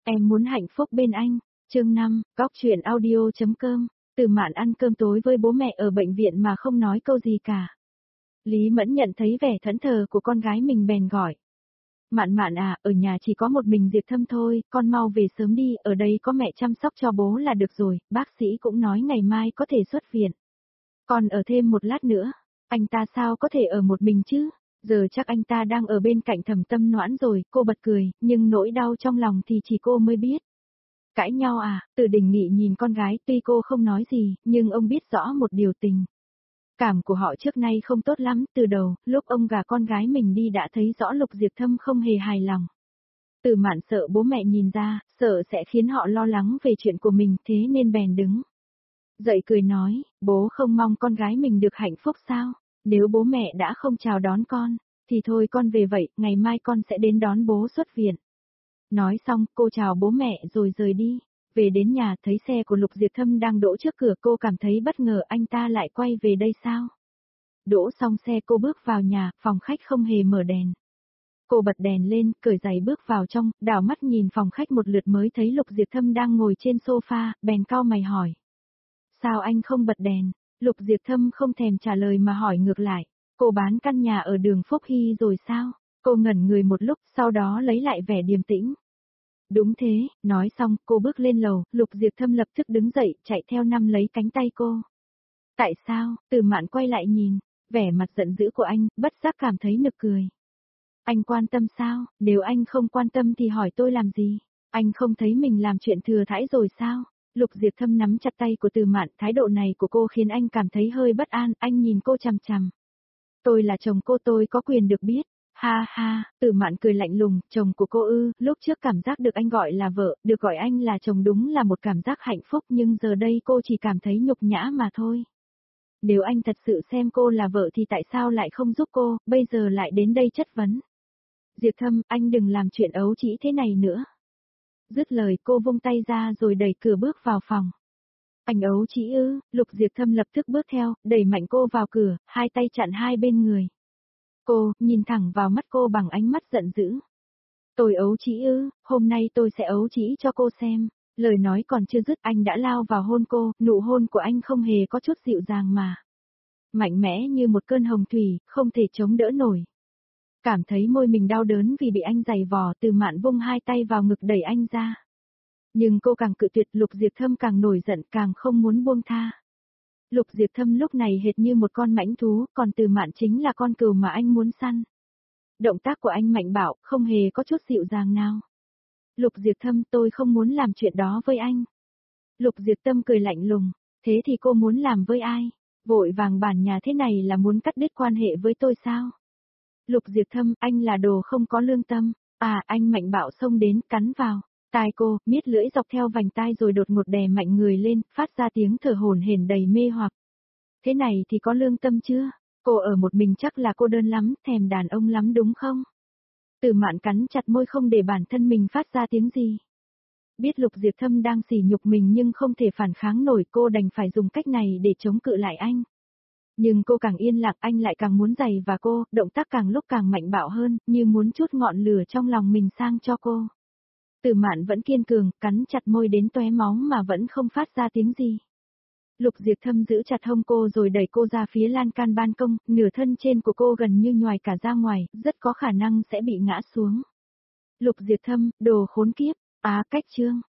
Em muốn hạnh phúc bên anh. Chương 5, Cóc truyện audio.com. Từ Mạn ăn cơm tối với bố mẹ ở bệnh viện mà không nói câu gì cả. Lý Mẫn nhận thấy vẻ thẫn thờ của con gái mình bèn gọi. Mạn Mạn à, ở nhà chỉ có một mình Diệp Thâm thôi, con mau về sớm đi, ở đây có mẹ chăm sóc cho bố là được rồi, bác sĩ cũng nói ngày mai có thể xuất viện. Còn ở thêm một lát nữa, anh ta sao có thể ở một mình chứ? Giờ chắc anh ta đang ở bên cạnh Thẩm Tâm Noãn rồi, cô bật cười, nhưng nỗi đau trong lòng thì chỉ cô mới biết. Cãi nhau à? Từ Đình Nghị nhìn con gái, tuy cô không nói gì, nhưng ông biết rõ một điều tình. Cảm của họ trước nay không tốt lắm, từ đầu, lúc ông gả con gái mình đi đã thấy rõ Lục Diệp Thâm không hề hài lòng. Từ Mạn sợ bố mẹ nhìn ra, sợ sẽ khiến họ lo lắng về chuyện của mình, thế nên bèn đứng dậy cười nói, bố không mong con gái mình được hạnh phúc sao? Nếu bố mẹ đã không chào đón con, thì thôi con về vậy, ngày mai con sẽ đến đón bố xuất viện. Nói xong, cô chào bố mẹ rồi rời đi. Về đến nhà thấy xe của Lục Diệp Thâm đang đỗ trước cửa, cô cảm thấy bất ngờ, anh ta lại quay về đây sao? Đỗ xong xe cô bước vào nhà, phòng khách không hề mở đèn. Cô bật đèn lên, cởi giày bước vào trong, đảo mắt nhìn phòng khách một lượt mới thấy Lục Diệp Thâm đang ngồi trên sofa, bèn cau mày hỏi. Sao anh không bật đèn? Lục Diệp Thâm không thèm trả lời mà hỏi ngược lại. Cô bán căn nhà ở đường Phúc Hy rồi sao? Cô ngẩn người một lúc, sau đó lấy lại vẻ điềm tĩnh. Đúng thế, nói xong, cô bước lên lầu, Lục Diệp Thâm lập tức đứng dậy, chạy theo nắm lấy cánh tay cô. Tại sao? Từ Mạn quay lại nhìn, vẻ mặt giận dữ của anh, bất giác cảm thấy nực cười. Anh quan tâm sao? Nếu anh không quan tâm thì hỏi tôi làm gì? Anh không thấy mình làm chuyện thừa thãi rồi sao? Lục Diệp Thâm nắm chặt tay của Từ Mạn, thái độ này của cô khiến anh cảm thấy hơi bất an, anh nhìn cô chằm chằm. Tôi là chồng cô, tôi có quyền được biết. Ha ha, Từ Mạn cười lạnh lùng, chồng của cô ư? Lúc trước cảm giác được anh gọi là vợ, được gọi anh là chồng đúng là một cảm giác hạnh phúc, nhưng giờ đây cô chỉ cảm thấy nhục nhã mà thôi. Nếu anh thật sự xem cô là vợ thì tại sao lại không giúp cô, bây giờ lại đến đây chất vấn. Diệp Thâm, anh đừng làm chuyện ấu trĩ thế này nữa. Dứt lời cô vung tay ra rồi đẩy cửa bước vào phòng. Anh ấu trĩ ư? Lục Diệp Thâm lập tức bước theo, đẩy mạnh cô vào cửa, hai tay chặn hai bên người. Cô, nhìn thẳng vào mắt cô bằng ánh mắt giận dữ. Tôi ấu trĩ ư? Hôm nay tôi sẽ ấu trĩ cho cô xem. Lời nói còn chưa dứt anh đã lao vào hôn cô, nụ hôn của anh không hề có chút dịu dàng mà. Mạnh mẽ như một cơn hồng thủy, không thể chống đỡ nổi. Cảm thấy môi mình đau đớn vì bị anh giày vò, Từ Mạn vung hai tay vào ngực đẩy anh ra. Nhưng cô càng cự tuyệt, Lục Diệp Thâm càng nổi giận, càng không muốn buông tha. Lục Diệp Thâm lúc này hệt như một con mãnh thú, còn Từ Mạn chính là con cừu mà anh muốn săn. Động tác của anh mạnh bạo, không hề có chút dịu dàng nào. Lục Diệp Thâm, tôi không muốn làm chuyện đó với anh. Lục Diệp Thâm cười lạnh lùng, thế thì cô muốn làm với ai? Vội vàng bản nhà thế này là muốn cắt đứt quan hệ với tôi sao? Lục Diệp Thâm, anh là đồ không có lương tâm. À, anh mạnh bạo xông đến, cắn vào tai cô, miết lưỡi dọc theo vành tai rồi đột ngột đè mạnh người lên, phát ra tiếng thở hổn hển đầy mê hoặc. Thế này thì có lương tâm chưa? Cô ở một mình chắc là cô đơn lắm, thèm đàn ông lắm đúng không? Từ Mạn cắn chặt môi không để bản thân mình phát ra tiếng gì. Biết Lục Diệp Thâm đang sỉ nhục mình nhưng không thể phản kháng nổi, cô đành phải dùng cách này để chống cự lại anh. Nhưng cô càng yên lặng anh lại càng muốn giày và cô, động tác càng lúc càng mạnh bạo hơn, như muốn trút ngọn lửa trong lòng mình sang cho cô. Từ Mạn vẫn kiên cường, cắn chặt môi đến tóe máu mà vẫn không phát ra tiếng gì. Lục Diệp Thâm giữ chặt hông cô rồi đẩy cô ra phía lan can ban công, nửa thân trên của cô gần như nhoài cả ra ngoài, rất có khả năng sẽ bị ngã xuống. Lục Diệp Thâm, đồ khốn kiếp, cách chương.